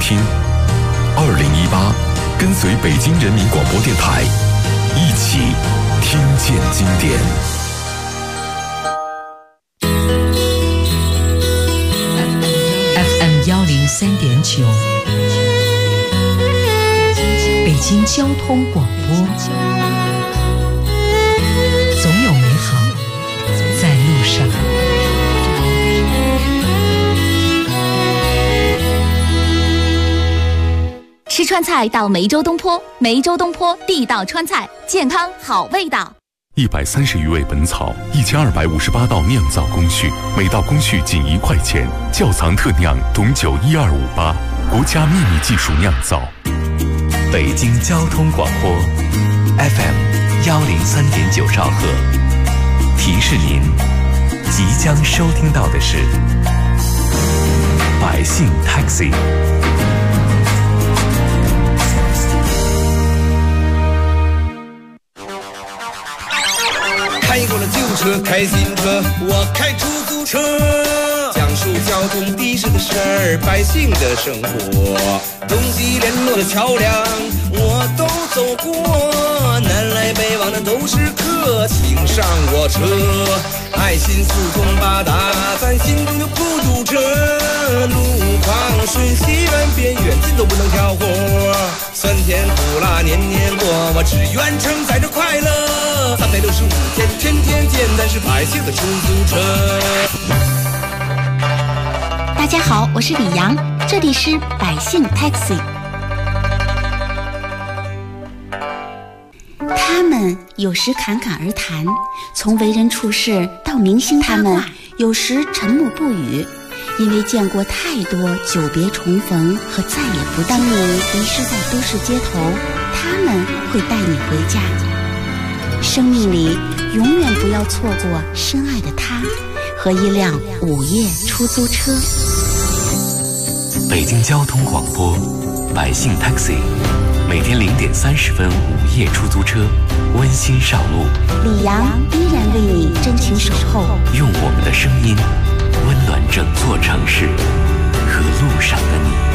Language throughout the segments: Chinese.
听。2018，跟随北京人民广播电台，一起听见经典。 FM103.9，北京交通广播，总有美好在路上。 吃川菜到梅州东坡，梅州东坡地道川菜，健康好味道。 130余味本草，1258道酿造工序，每道工序仅1块钱。窖藏特酿董酒12588，国家秘密技术酿造。 北京交通广播 FM103.9兆赫，提示您即将收听到的是百姓 Taxi。 开过了旧车，开新车，我开出租车，讲述交通的士的事儿，百姓的生活，东西联络的桥梁我都走过，南来北往的都是客，请上我车，爱心四通八达，咱心中就不堵车，路况瞬息万变，远近都不能挑活，酸甜苦辣年年过，我只愿承载着快乐，365天天天见，咱是百姓的出租车。 大家好，我是李阳，这里是百姓 Taxi。 他们有时侃侃而谈，从为人处事到明星八卦，有时沉默不语，因为见过太多久别重逢和再也不当你迷失在都市街头，他们会带你回家。生命里永远不要错过深爱的他和一辆午夜出租车。 北京交通广播百姓 Taxi， 每天0点30分午夜出租车，温馨上路。 李阳依然为你真情守候， 用我们的声音温暖整座城市和路上的你。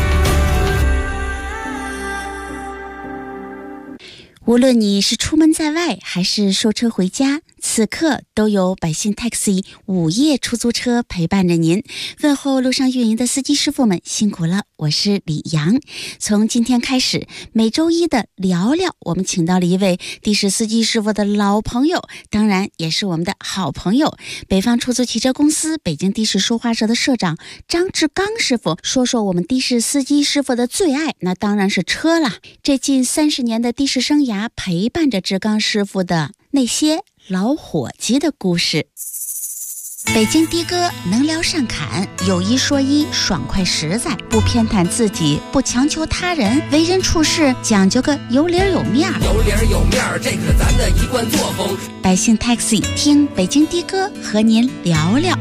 无论你是出门在外还是收车回家，此刻都有百姓 Taxi 午夜出租车陪伴着您。问候路上运营的司机师傅们辛苦了，我是李阳。从今天开始，每周一的聊聊，我们请到了一位的士司机师傅的老朋友，当然也是我们的好朋友，北方出租汽车公司北京的士说话社的社长张志刚师傅，说说我们的士司机师傅的最爱，那当然是车啦。这近30年的的士生涯，陪伴着志刚师傅的那些老伙计的故事。北京的哥能聊善侃，有一说一，爽快实在，不偏袒自己，不强求他人，为人处事讲究个有理有面儿。 有理有面儿，这可是咱的一贯作风。 百姓 Taxi 听北京的哥和您聊聊。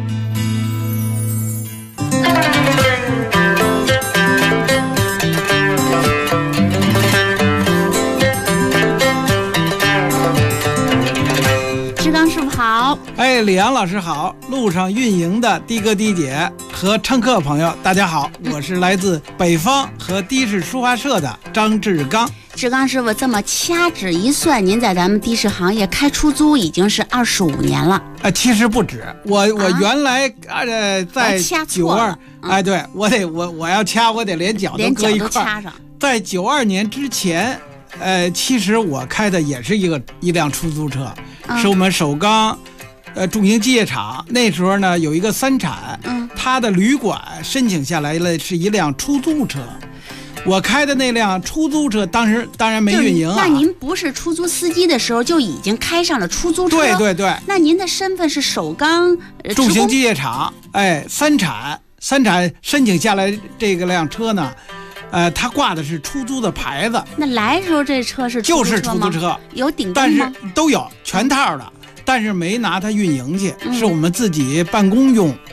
好， 李阳老师好，路上运营的的哥的姐和乘客朋友大家好，我是来自北方和的士说话社的张志刚。 志刚师傅，这么掐指一算，您在咱们的士行业开出租已经是25年了。 其实不止，我原来在92，对，我要掐，我得连脚都搁一块儿。在92年之前，其实我开的也是一辆出租车，是我们首钢重型机械厂那时候呢有一个3产，他的旅馆申请下来了是一辆出租车。我开的那辆出租车当然没运营啊。 那您不是出租司机的时候就已经开上了出租车？ 对对。 那您的身份是首钢重型机械厂，3产申请下来这个辆车呢，他挂的是出租的牌子。 那来的时候这车是出租车吗？ 就是出租车， 有顶灯吗？ 但是都有全套的，但是没拿它运营去，是我们自己办公用。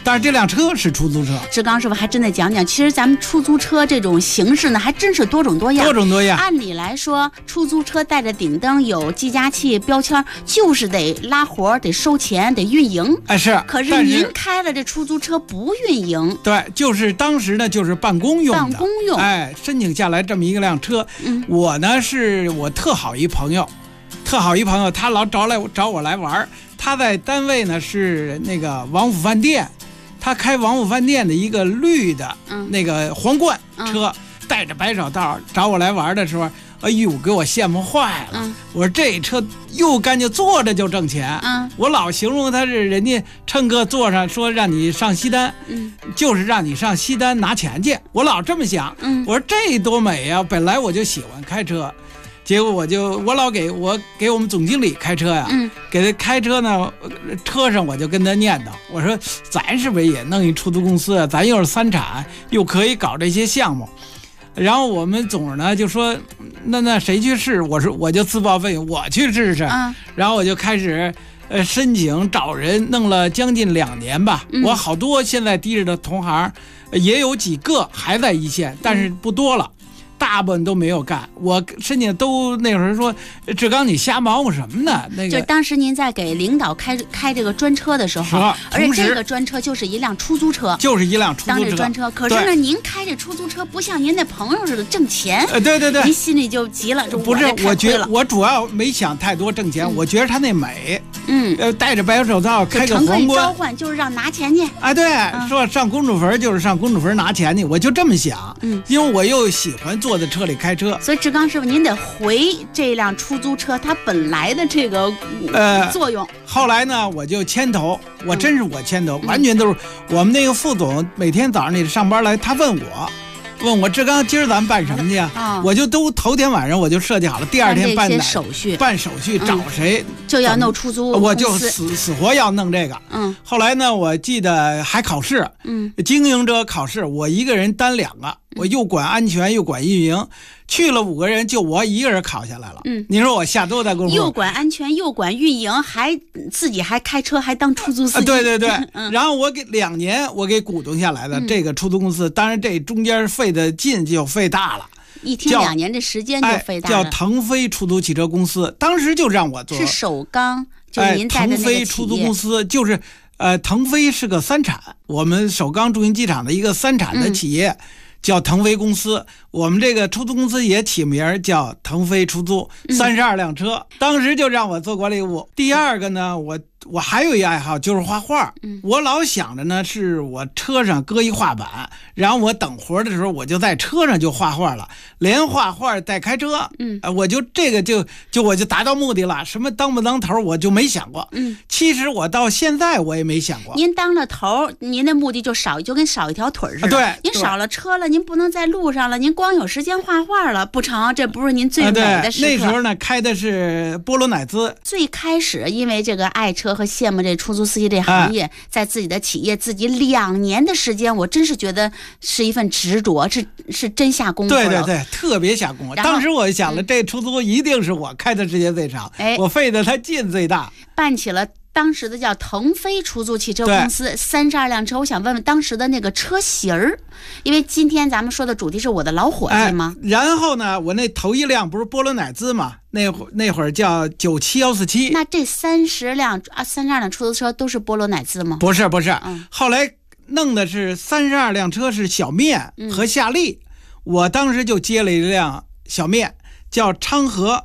但是这辆车是出租车。 志刚师傅还真得讲讲，其实咱们出租车这种形式呢，还真是多种多样。按理来说，出租车带着顶灯，有计价器标签，就是得拉活、得收钱、得运营。 是。 可是您开了这出租车不运营。 对，就是当时呢，就是办公用的。申请下来这么一辆车。我呢是我特好一朋友，他老找我来玩。他在单位呢是那个王府饭店，他开王府饭店的一个绿的那个皇冠车，戴着白手套找我来玩的时候，哎呦，给我羡慕坏了。我说这车又干净，坐着就挣钱。我老形容他是人家乘客坐上说让你上西单，就是让你上西单拿钱去。我老这么想。我说这多美呀！本来我就喜欢开车。结果我老给我们总经理开车呀，给他开车呢，车上我就跟他念叨，我说咱是不是也弄一出租公司啊？咱又是三产，又可以搞这些项目。然后我们总呢就说，那谁去试？我说我就自报奋勇，我去试试。然后我就开始申请找人，弄了将近2年吧。我好多现在低着的同行，也有几个还在一线，但是不多了。大部分都没有干，我申请都那会儿说，志刚你瞎忙活什么呢？那个就当时您在给领导开这个专车的时候，而且这个专车就是一辆出租车，当这专车。可是呢，您开这出租车不像您那朋友似的挣钱。 对， 您心里就急了。 不是，我觉得我主要没想太多挣钱，我觉得他那美。戴着白手套开个皇冠， 召唤就是让拿钱去。 对，说上公主坟就是上公主坟拿钱去，我就这么想。因为我又喜欢坐在车里开车， 所以志刚师傅您得回这辆出租车它本来的这个作用。 后来呢，我就牵头，我真是我牵头，完全都是我们那个副总每天早上你上班来，他问我志刚今儿咱们办什么去啊？我就都头天晚上我就设计好了，第二天办手续， 找谁就要弄出租， 我就死活要弄这个。后来呢，我记得还考试，经营者考试，我一个人担2个，我又管安全又管运营。去了5个人，就我一个人考下来了。你说我下多大功夫？ 又管安全，又管运营，自己还开车，还当出租司机。 对。然后我给2年，我给股东下来的这个出租公司，当然这中间费的劲就费大了。 一天2年这时间就费大了。 叫腾飞出租汽车公司，当时就让我做。 是首钢，就是您在的那个企业。腾飞出租公司就是，腾飞是个3产，我们首钢驻运机场的一个3产的企业。叫腾飞公司，我们这个出租公司也起名叫腾飞出租，32辆车，当时就让我做管理务。第二个呢，我还有一爱好就是画画，我老想着呢，是我车上搁一画板，然后我等活的时候，我就在车上就画画了，连画画带开车，我就这个我就达到目的了。什么当不当头，我就没想过。其实我到现在我也没想过。您当了头，您的目的就跟少一条腿似的。 对， 您少了车了，您不能在路上了，您光有时间画画了，不成，这不是您最美的时刻。 那时候呢，开的是波罗乃兹。 最开始因为这个爱车和羡慕这出租司机这行业，在自己的企业自己2年的时间，我真是觉得是一份执着，是真下功夫了。 对，特别下功夫。当时我想了，这出租一定是我开的时间最长，我费的他劲最大， 办起了当时的叫腾飞出租汽车公司，32辆车。我想问问当时的那个车型儿，因为今天咱们说的主题是我的老伙计吗？ 然后呢，我那头一辆不是波罗乃兹嘛，那会儿叫97147。 那这32辆出租车都是波罗乃兹吗？ 不是，后来弄的是32辆车是小面和夏利，我当时就接了一辆小面，叫昌河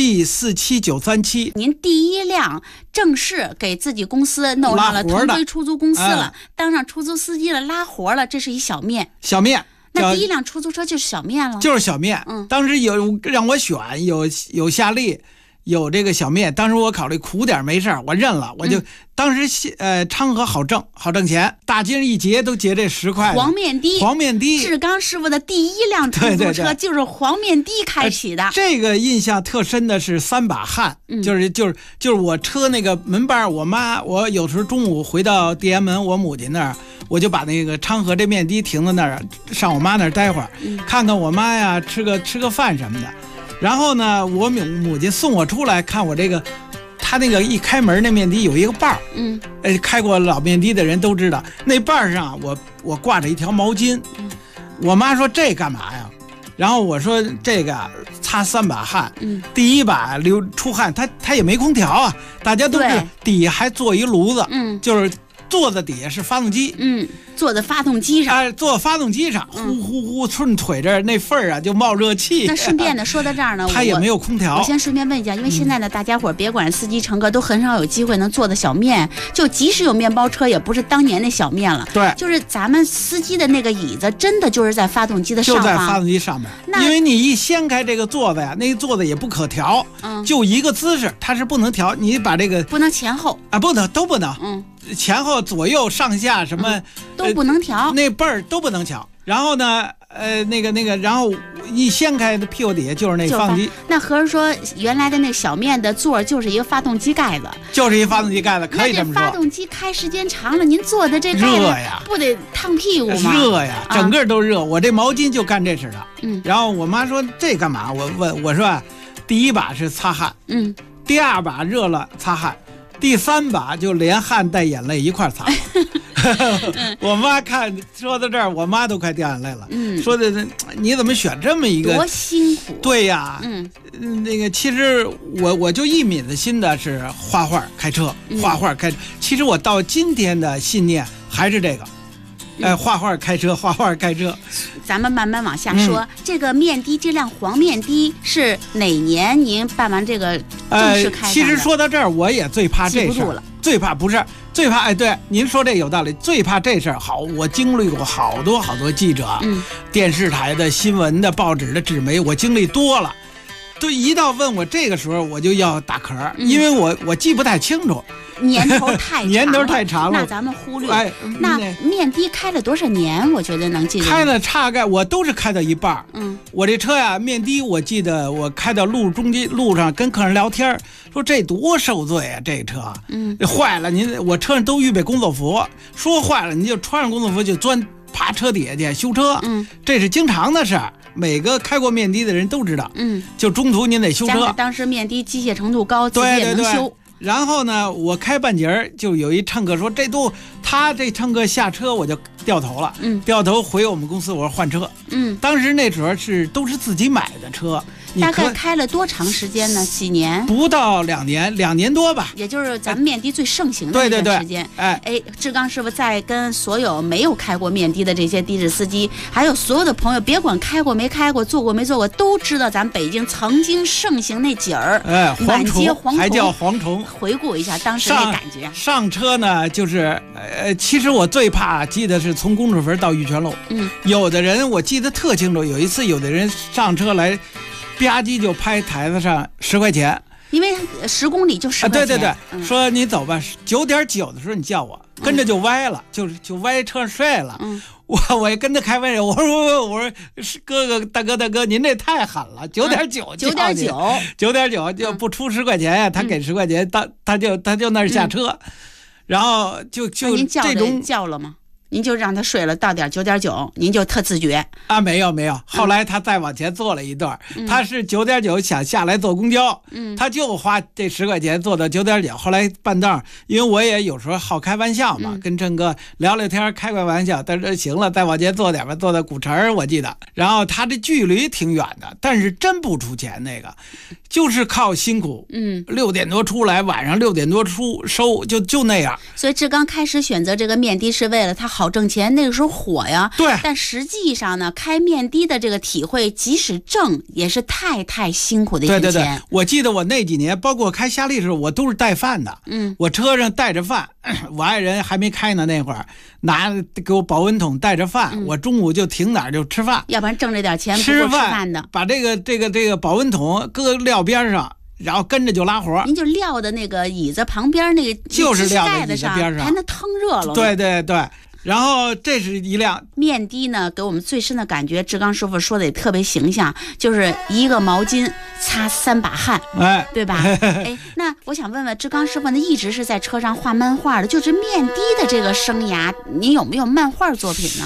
B47937。 您第一辆正式给自己公司弄上了腾飞出租公司了，当上出租司机了，拉活了，这是一小面。那第一辆出租车就是小面了， 就是小面。当时有让我选，有夏利，有这个小面。当时我考虑苦点没事我认了，我就当时昌河好挣钱，大街上一结都结这10块。 黄面的，志刚师傅的第一辆出租车就是黄面的开启的。 这个印象特深的是3把汗，就是我车那个门板，我有时候中午回到地安门我母亲那儿，我就把那个昌河这面的停在那儿，上我妈那儿待会儿，看看我妈呀，吃个饭什么的。然后呢，我母亲送我出来，看我这个他那个一开门那面的有一个把儿，开过老面的的人都知道，那把儿上我挂着一条毛巾，我妈说这干嘛呀？然后我说这个擦3把汗，第一把出汗，它也没空调啊，大家都是底下还做一炉子，就是座子底下是发动机， 坐在发动机上， 坐发动机上，呼呼呼顺腿这那缝儿啊就冒热气。 那顺便的说到这儿呢， 它也没有空调。 我先顺便问一下，因为现在呢，大家伙别管是司机乘客都很少有机会能坐的小面，就即使有面包车，也不是当年那小面了。 对， 就是咱们司机的那个椅子，真的就是在发动机的上方， 就在发动机上面。因为你一掀开这个座子呀，那个座子也不可调，就一个姿势，它是不能调。你把这个不能前后啊，不能都不能，前后左右上下什么都不能调， 那背儿都不能调。然后呢，那个，然后一掀开的屁股底下就是那发动机。 那合着说，原来的那小面的座就是一个发动机盖子， 就是一发动机盖子，可以这么说。 发动机开时间长了，您坐的这热呀， 不得烫屁股吗？ 热呀，整个都热。我这毛巾就干这事的。然后我妈说这干嘛？我说，第一把是擦汗，第二把热了擦汗。第3把就连汗带眼泪一块擦。我妈说到这儿，我妈都快掉眼泪了。说的你怎么选这么一个多辛苦？ 对呀，那个其实我就一抿子心的是画画开车，画画开车。其实我到今天的信念还是这个。画画开车，画画开车。 咱们慢慢往下说。这个面的，这辆黄面的是哪年您办完这个正式开？ 其实说到这儿，我也最怕这事儿，最怕对，您说这有道理，最怕这事儿。好，我经历过好多记者，电视台的、新闻的、报纸的、纸媒，我经历多了。对，一到问我这个时候，我就要打壳，因为我记不太清楚。 年头太长了， 那咱们忽略。那面的开了多少年？我觉得能记得。 开了大概我都是开到一半。我这车呀，面的我记得我开到路上跟客人聊天，说这多受罪啊，这车。坏了，我车上都预备工作服，说坏了你就穿上工作服就爬车底下去修车。这是经常的事儿。每个开过面的的人都知道。就中途您得修车。 当时面的机械程度高，自己也能修。 然后呢，我开半截就有一乘客说他这乘客下车我就掉头了，掉头回我们公司，我说换车。当时那时候都是自己买的车。 大概开了多长时间呢？几年？ 不到2年多吧。 也就是咱们面的最盛行的那段时间。志刚师傅在跟所有没有开过面的的这些的士司机，还有所有的朋友，别管开过没开过，坐过没坐过，都知道咱北京曾经盛行那景儿。满街蝗虫， 还叫蝗虫。 回顾一下当时那感觉。 上车呢，就是其实我最怕记得是从公主坟到玉泉路。有的人我记得特清楚，有一次有的人上车来。吧唧就拍台子上10块钱， 因为10公里就10块钱。 对，说你走吧，9.9的时候你叫我，跟着就歪了，就歪车上睡了。我也跟他开玩笑，我说哥哥大哥，您这太狠了，9.9就不出10块钱呀，他给10块钱，他就那儿下车，然后就您这种叫了吗？您就让他睡了，到点9.9，您就特自觉啊？没有，后来他再往前坐了一段，他是9.9想下来坐公交，他就花这10块钱坐到9.9。后来半道，因为我也有时候好开玩笑嘛，跟郑哥聊聊天，开个玩笑，他说行了，再往前坐点吧，坐到古城我记得。然后他这距离挺远的，但是真不出钱，那个就是靠辛苦。6点多出来，晚上6点多收，就那样。 所以志刚开始选择这个面的是为了他好挣钱，那个时候火呀。 对。 但实际上呢，开面的的这个体会，即使挣也是太辛苦的一份钱。 对，我记得我那几年，包括开夏利的时候，我都是带饭的。我车上带着饭，我爱人还没开呢，那会儿给我保温桶带着饭，我中午就停哪儿就吃饭， 要不然挣这点钱不够吃饭的。 把这个保温桶搁撂边上。然后跟着就拉活， 您就撂的那个椅子旁边那个就是撂在椅子边上， 还能腾热了。 对。然后这是一辆面的呢，给我们最深的感觉，志刚师傅说的也特别形象，就是一个毛巾擦3把汗，对吧？那我想问问志刚师傅呢，一直是在车上画漫画的，就是面的的这个生涯，您有没有漫画作品呢？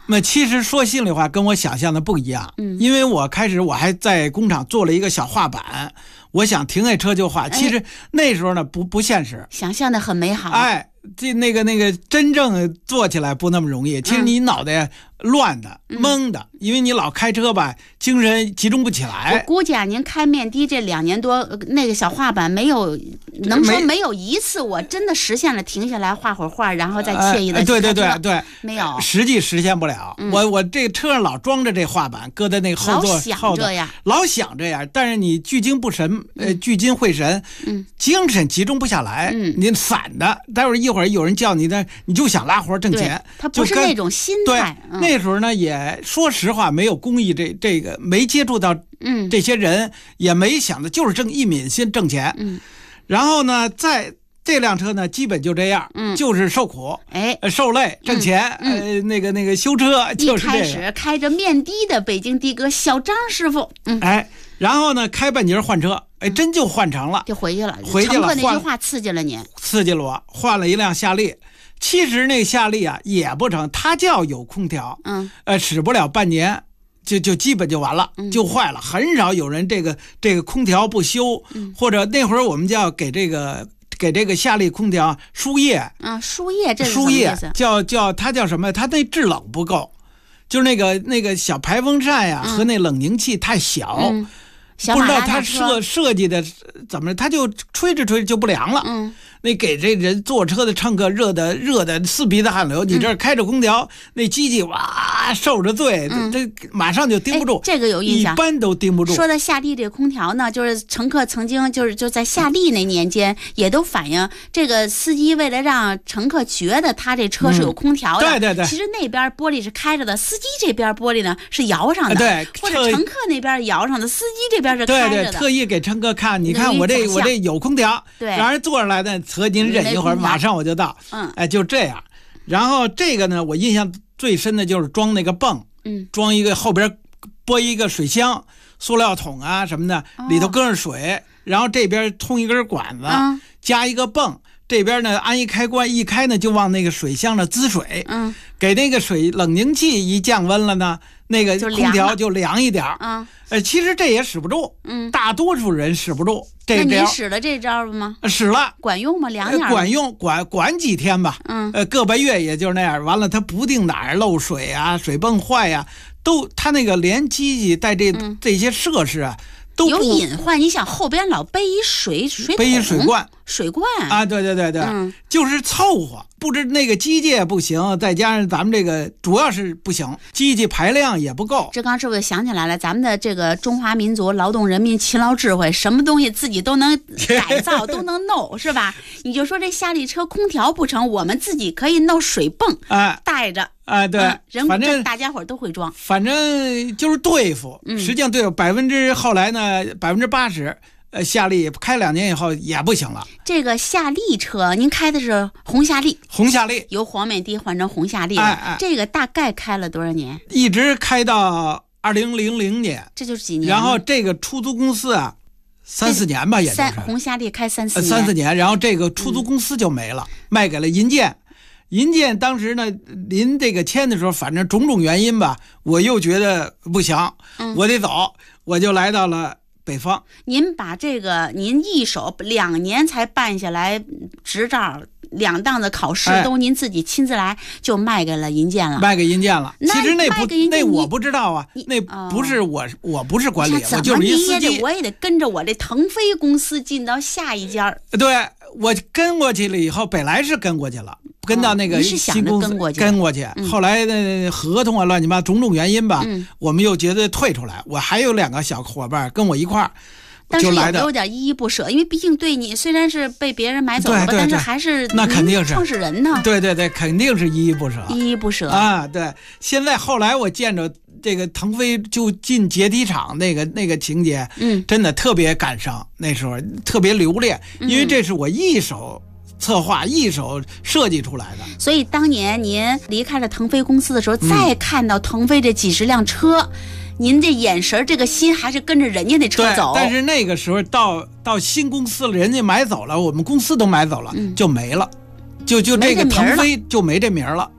那其实说心里话，跟我想象的不一样。因为我还在工厂做了一个小画板，我想停下车就画。其实那时候呢不现实， 想象的很美好。 这那个真正做起来不那么容易。其实你脑袋乱的、懵的，因为你老开车吧，精神集中不起来。 我估计啊，您开面的这2年多，那个小画板没有一次我真的实现了停下来画会儿画，然后再惬意的对， 没有， 实现不了。我这车上老装着这画板，搁在那个后座，老想这样，但是你聚精会神，精神集中不下来，你散的，待会儿一会儿有人叫你的，你就想拉活挣钱。 他不是那种心态。 那时候呢，也说实话没有工艺这个没接触到这些人，也没想的就是一敏心挣钱。然后呢，在这辆车呢，基本就这样，就是受苦，受累挣钱，那个修车就是这个。 一开始开着面的的北京的哥小张师傅， 然后呢，开半截换车，真就换成了， 就回去了。乘客那句话刺激了你， 刺激了我，换了一辆夏利。其实那夏利啊也不成，它叫有空调，使不了半年就基本就完了，就坏了。很少有人这个空调不修，或者那会儿我们就要给这个夏利空调输液。 输液这是什么意思？ 它叫什么？它那制冷不够，就是那个小排风扇呀和那冷凝器太小。不知道它设计的怎么，它就吹着就不凉了。那给这人坐车的乘客热的四鼻子汗流。你这开着空调，那机器哇受着罪，这马上就盯不住。 这个有印象， 一般都盯不住。 说到夏利这个空调呢，就是乘客曾经就在夏利那年间也都反映，这个司机为了让乘客觉得他这车是有空调的， 对， 其实那边玻璃是开着的，司机这边玻璃呢是摇上的， 对， 或者乘客那边摇上的，司机这边是开着的。 对，特意给乘客看，你看我这有空调，让人坐上来的，您忍一会儿，马上我就到。就这样。然后这个呢，我印象最深的就是装那个泵，装一个后边拨一个水箱、塑料桶啊什么的，里头搁上水，然后这边通一根管子，加一个泵。这边呢安一开关，一开呢就往那个水箱上滋水，给那个水冷凝器一降温了呢，那个空调就凉一点。其实这也使不住，大多数人使不住。 那你使了这招吗？ 使了， 管用吗？凉点管用，管几天吧。个把月也就是那样。完了，它不定哪儿漏水啊，水泵坏呀，它那个连机器带这些设施啊。 有隐患，你想后边老背一水罐啊，对，就是凑合，不知那个机械不行，再加上咱们这个主要是不行，机器排量也不够。 这刚是不是想起来了？咱们的这个中华民族劳动人民勤劳智慧，什么东西自己都能改造，都能弄，是吧？你就说这夏利车空调不成，我们自己可以弄水泵，带着。 对， 反正大家伙都会装， 反正就是对付。实际上对付后来呢80%，夏利开2年以后也不行了。 这个夏利车，您开的是红夏利，由黄美的换成红夏利了。这个大概开了多少年？ 一直开到2000年， 这就是几年。 然后这个出租公司啊，3-4年吧，也就是红夏利开3-4 年，然后这个出租公司就没了，卖给了银建。银建当时呢，临这个签的时候，反正种种原因吧，我又觉得不行，我得走，我就来到了北方。 您把这个您一手2年才办下来执照，2档的考试都您自己亲自来，就卖给了银建了。 其实那我不知道啊，那不是我不是管理，我就是一司机。 我也得跟着我这腾飞公司进到下一家。 对，我跟过去了以后，本来是跟过去了。跟到那个新公司跟过去，后来的合同啊乱七八种种原因吧，我们又觉得退出来。我还有2个小伙伴跟我一块儿， 但是有点依依不舍，因为毕竟对你虽然是被别人买走了，但是还是那肯定是创始人呢。 对，肯定是依依不舍啊。对，现在后来我见着这个腾飞就进解体厂那个情节，真的特别感伤，那时候特别留恋，因为这是我一手策划一手设计出来的。 所以当年您离开了腾飞公司的时候，再看到腾飞这几十辆车，您这眼神这个心还是跟着人家那车走。 但是那个时候到新公司了，人家买走了，我们公司都买走了，就没了，就这个腾飞就没这名了。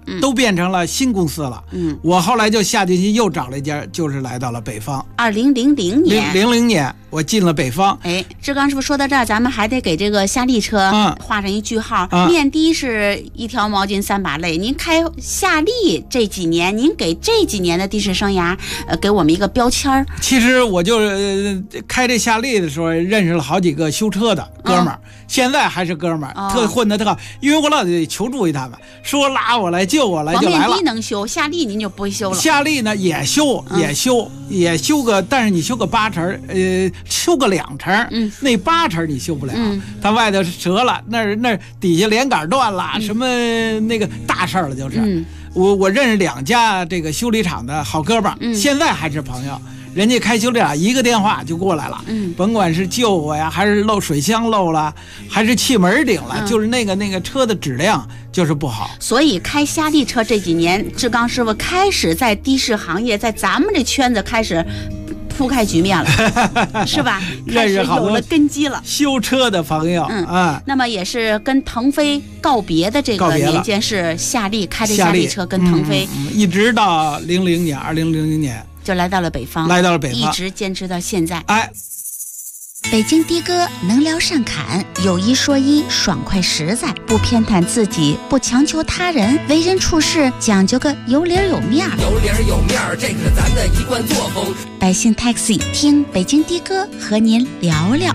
都变成了新公司了。我后来就下定心又找了一家，就是来到了北方。 2000年 ，00年我进了北方。 志刚师傅说到这儿，咱们还得给这个夏利车画上一句号。面的是一条毛巾3把泪，您开夏利这几年，您给这几年的的士生涯，给我们一个标签。 其实我就开这夏利的时候，认识了好几个修车的哥们儿，现在还是哥们儿，特混得特好。因为我老得求助于他们，说拉我来救我来就来了。 面的能修，夏利您就不会修了。 夏利呢也修，也修个，但是你修个8成，修个2成，那8成你修不了，它外头折了，那底下连杆断了，什么那个大事儿了，就是。我认识2家这个修理厂的好哥们儿，现在还是朋友。人家开修理厂一个电话就过来了，甭管是救我呀，还是漏水箱漏了，还是气门顶了，就是那个车的质量就是不好。 所以开夏利车这几年，志刚师傅开始在的士行业，在咱们这圈子开始铺开局面了，是吧？ 认识好多有了根基了。 修车的朋友， 那么也是跟腾飞告别的这个年间，是夏利开着夏利车跟腾飞， 一直到2000年就来到了北方，一直坚持到现在。 北京的哥能聊善侃，有一说一，爽快实在，不偏袒自己，不强求他人，为人处事讲究个有理有面儿。 有理有面儿，这可是咱的一贯作风。 百姓 Taxi 听北京的哥和您聊聊。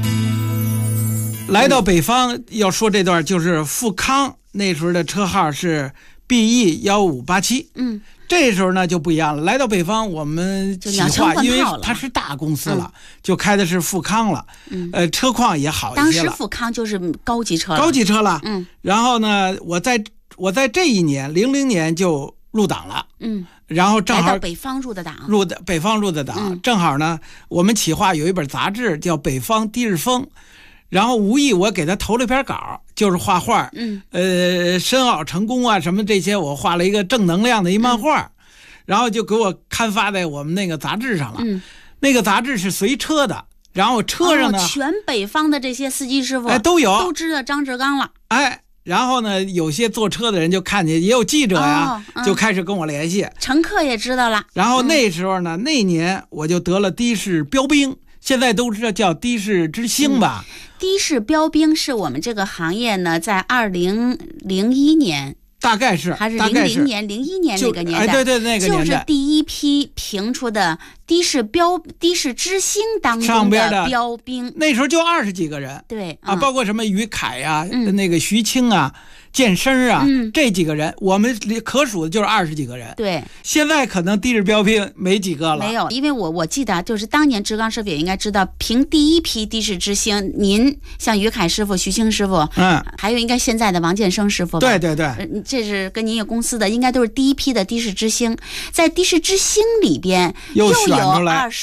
来到北方要说这段就是富康那时候的车号是 BE1587，这时候呢就不一样了。来到北方，我们企划，因为它是大公司了，就开的是富康了。车况也好一些了。 当时富康就是高级车了。 然后呢，我在这一年00年就入党了。然后正好来到北方入的党。 北方入的党，正好呢，我们企划有一本杂志叫《北方的士风》。然后无意我给他投了一篇稿，就是画画，申奥成功啊什么这些，我画了一个正能量的一漫画，然后就给我刊发在我们那个杂志上了。那个杂志是随车的，然后车上呢， 全北方的这些司机师傅都有， 都知道张志刚了。 然后呢，有些坐车的人就看见，也有记者呀，就开始跟我联系， 乘客也知道了。 然后那时候呢，那年我就得了的士标兵。现在都知道叫的士之星吧。 的士标兵是我们这个行业呢，在2001年， 大概是还是00年、01年那个年代， 对那个年代， 就是第一批评出的的士之星当中的标兵。 那时候就20几个人， 对包括什么于凯呀、那个徐青啊、健身啊，这几个人，我们可数的就是20几个人。 对， 现在可能的士标兵没几个了。 没有，因为我记得就是当年志刚师傅也应该知道，评第一批的士之星，您像于凯师傅、徐青师傅，还有应该现在的王建生师傅吧。 对， 这是跟您有公司的，应该都是第一批的的士之星。在的士之星里边，又有22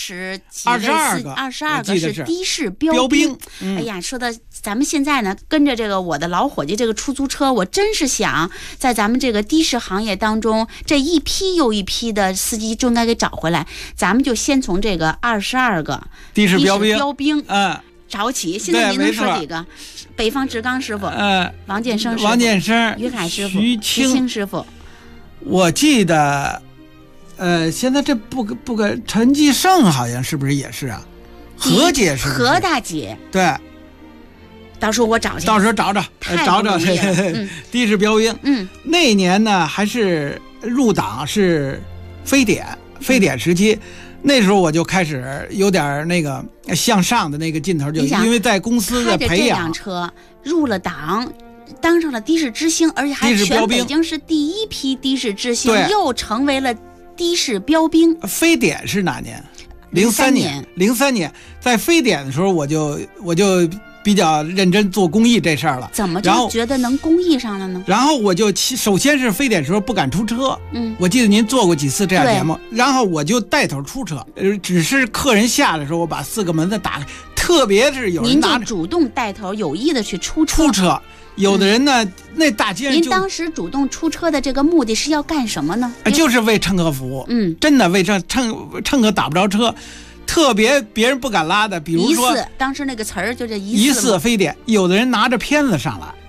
个是的士标兵。哎呀，说的咱们现在呢，跟着这个我的老伙计这个出租车，我真是想在咱们这个的士行业当中，这一批又一批的司机就应该给找回来。咱们就先从这个22个的士标兵找起。现在您能说几个？北方志刚师傅，王建生师傅，于凯师傅，徐青师傅。 我记得现在这不个陈继胜好像是不是也是啊？何姐是不是？ 何大姐。 对， 到时候我找去。 到时候找的士标兵。那年呢还是入党是非典时期，那时候我就开始有点那个向上的那个劲头，就因为在公司的培养。开着这辆车入了党，当上了的士之星，而且还全北京市第一批的士之星，又成为了的士标兵。 非典是哪年？03年，在非典的时候，我就比较认真做公益这事儿了。 怎么就觉得能公益上了呢？ 然后我就首先是非典时候不敢出车，我记得您做过几次这样节目，然后我就带头出车，只是客人下的时候，我把4个门子打开，特别是有人拿着， 您就主动带头有意的去出车。有的人呢，那大街上您当时主动出车的这个目的是要干什么呢？ 就是为乘客服务。真的为乘客打不着车，特别别人不敢拉的，比如说当时那个词儿就这疑似非典，有的人拿着片子上来，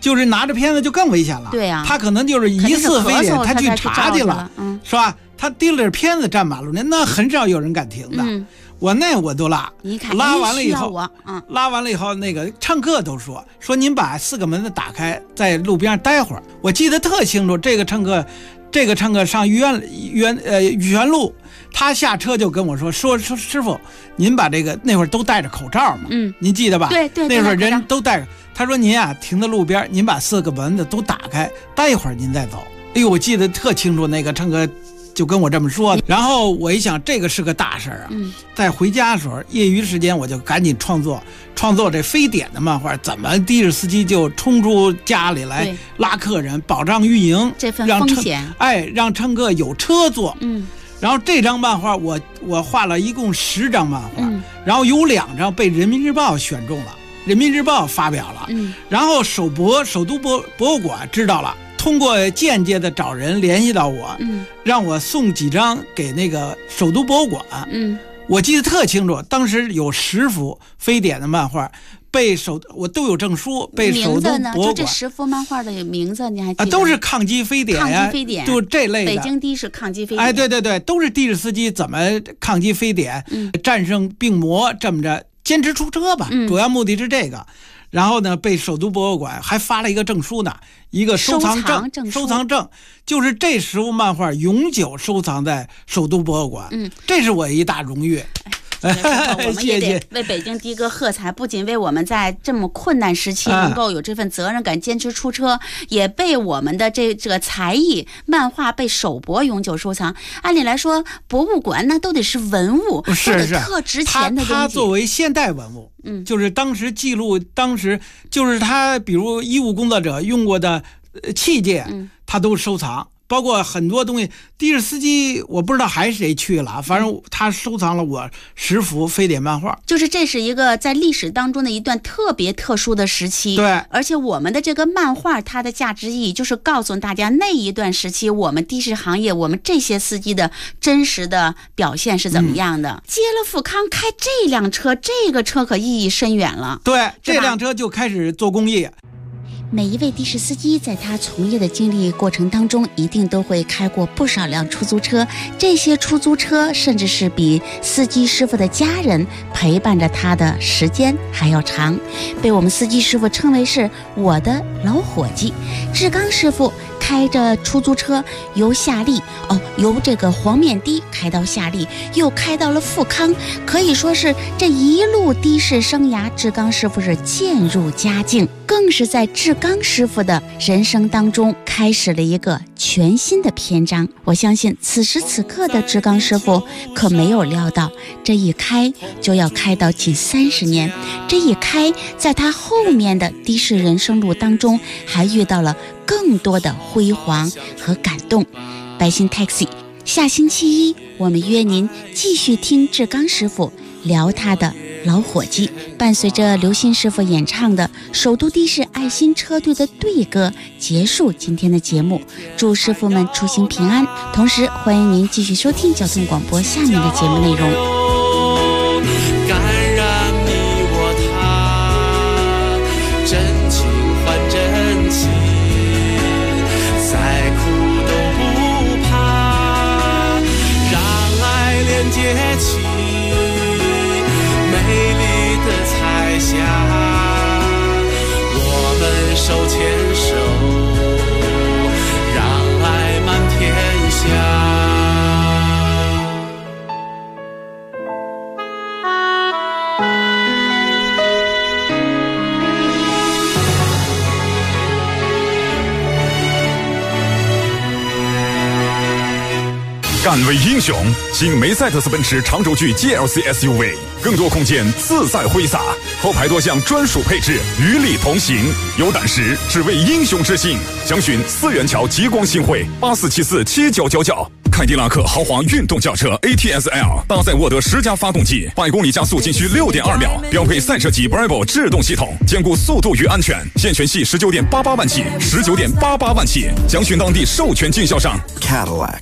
就是拿着片子就更危险了。 对呀， 他可能就是疑似非典，他去查去了，是吧？他提了片子站马路那很少有人敢停的。我都拉，拉完了以后，拉完了以后，那个乘客都说您把4个门子打开，在路边待会儿。我记得特清楚，这个乘客上玉泉路，他下车就跟我说师傅，您把这个那会儿都戴着口罩嘛，您记得吧？ 对， 那会儿人都戴着。他说您啊停在路边，您把4个门子都打开，待一会儿您再走。哎呦，我记得特清楚，那个乘客就跟我这么说。然后我一想，这个是个大事啊。在回家的时候，业余时间我就赶紧创作这非典的漫画，怎么的士司机就冲出家里来拉客人，保障运营， 这份风险， 让乘客有车坐。然后这张漫画我画了一共10张漫画，然后有2张被人民日报选中了，人民日报发表了。然后首都博物馆知道了，通过间接的找人联系到我，让我送几张给那个首都博物馆。我记得特清楚，当时有10幅非典的漫画我都有证书，被首都博物馆。 就这10幅漫画的名字你还记得？ 都是抗击非典呀，就这类的。 北京的士抗击非典。 对，都是的士司机怎么抗击非典，战胜病魔，这么着坚持出车吧，主要目的是这个。然后呢，被首都博物馆还发了一个证书呢，一个收藏证，就是这10幅漫画永久收藏在首都博物馆。这是我一大荣誉。 我们也得为北京的哥喝彩，不仅为我们在这么困难时期能够有这份责任感坚持出车，也被我们的这个才艺漫画被首博永久收藏。按理来说，博物馆那都得是文物， 是特值钱的东西。 它作为现代文物，就是当时记录，就是他比如医务工作者用过的器械，他都收藏。包括很多东西，的士司机我不知道还是谁去了，反正他收藏了我10幅非典漫画。 就是这是一个在历史当中的一段特别特殊的时期。 对， 而且我们的这个漫画它的价值意义就是告诉大家那一段时期我们的士行业，我们这些司机的真实的表现是怎么样的。接了富康开这辆车，这个车可意义深远了。 对，这辆车就开始做公益。 每一位的士司机在他从业的经历过程当中，一定都会开过不少辆出租车，这些出租车甚至是比司机师傅的家人陪伴着他的时间还要长，被我们司机师傅称为是我的老伙计。志刚师傅开着出租车由这个黄面的开到夏利，又开到了富康，可以说是这一路的士生涯，志刚师傅是渐入佳境，更是在志刚师傅的人生当中开始了一个全新的篇章。我相信此时此刻的志刚师傅可没有料到，这一开就要开到近30年，这一开在他后面的的士人生路当中还遇到了更多的辉煌和感动。百姓 Taxi 下星期一我们约您继续听志刚师傅聊他的老伙计，伴随着刘鑫师傅演唱的首都的士爱心车队的队歌结束今天的节目。祝师傅们出行平安，同时欢迎您继续收听交通广播下面的节目内容。 感染你我他，真情换真情，再苦都不怕，让爱连接起美丽的彩霞，我们手牵手，让爱满天下。 敢为英雄，新梅赛德斯奔驰长轴距 GLC SUV， 更多空间自在挥洒，后排多项专属配置与你同行。有胆识，只为英雄之心。详询4元桥极光新汇84747999。凯迪拉克豪华运动轿车 ATS-L 搭载沃德10加发动机，100公里加速仅需6.2秒，标配赛车级 Bravo 制动系统，兼顾速度与安全。现权系19.88万起，19.88万起。详询当地授权经销商 Cadillac。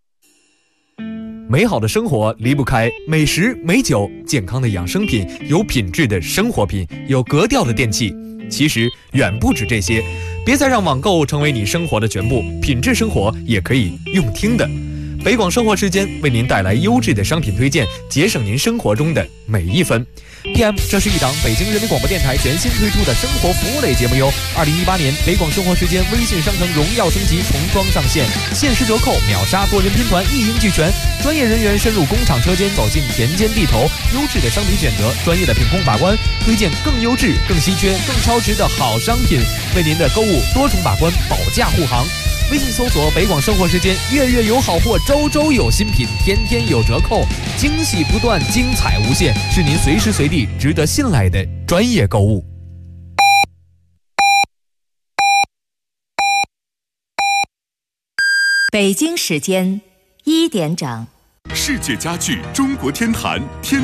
美好的生活离不开美食美酒，健康的养生品，有品质的生活品，有格调的电器。其实远不止这些， 别再让网购成为你生活的全部，品质生活也可以用听的。北广生活时间为您带来优质的商品推荐，节省您生活中的每一分。PM， 这是一档北京人民广播电台全新推出的生活服务类节目哟。2018年北广生活时间微信商城荣耀升级重装上线，限时折扣，秒杀多人拼团，一应俱全。专业人员深入工厂车间，走进田间地头，优质的商品选择，专业的品控把关，推荐更优质、更稀缺、更超值的好商品，为您的购物多重把关，保驾护航。微信搜索北广生活时间，月月有好货，周周有新品，天天有折扣，惊喜不断，精彩无限，是您随时随地值得信赖的专业购物。 北京时间1点整， 世界家具中国天坛天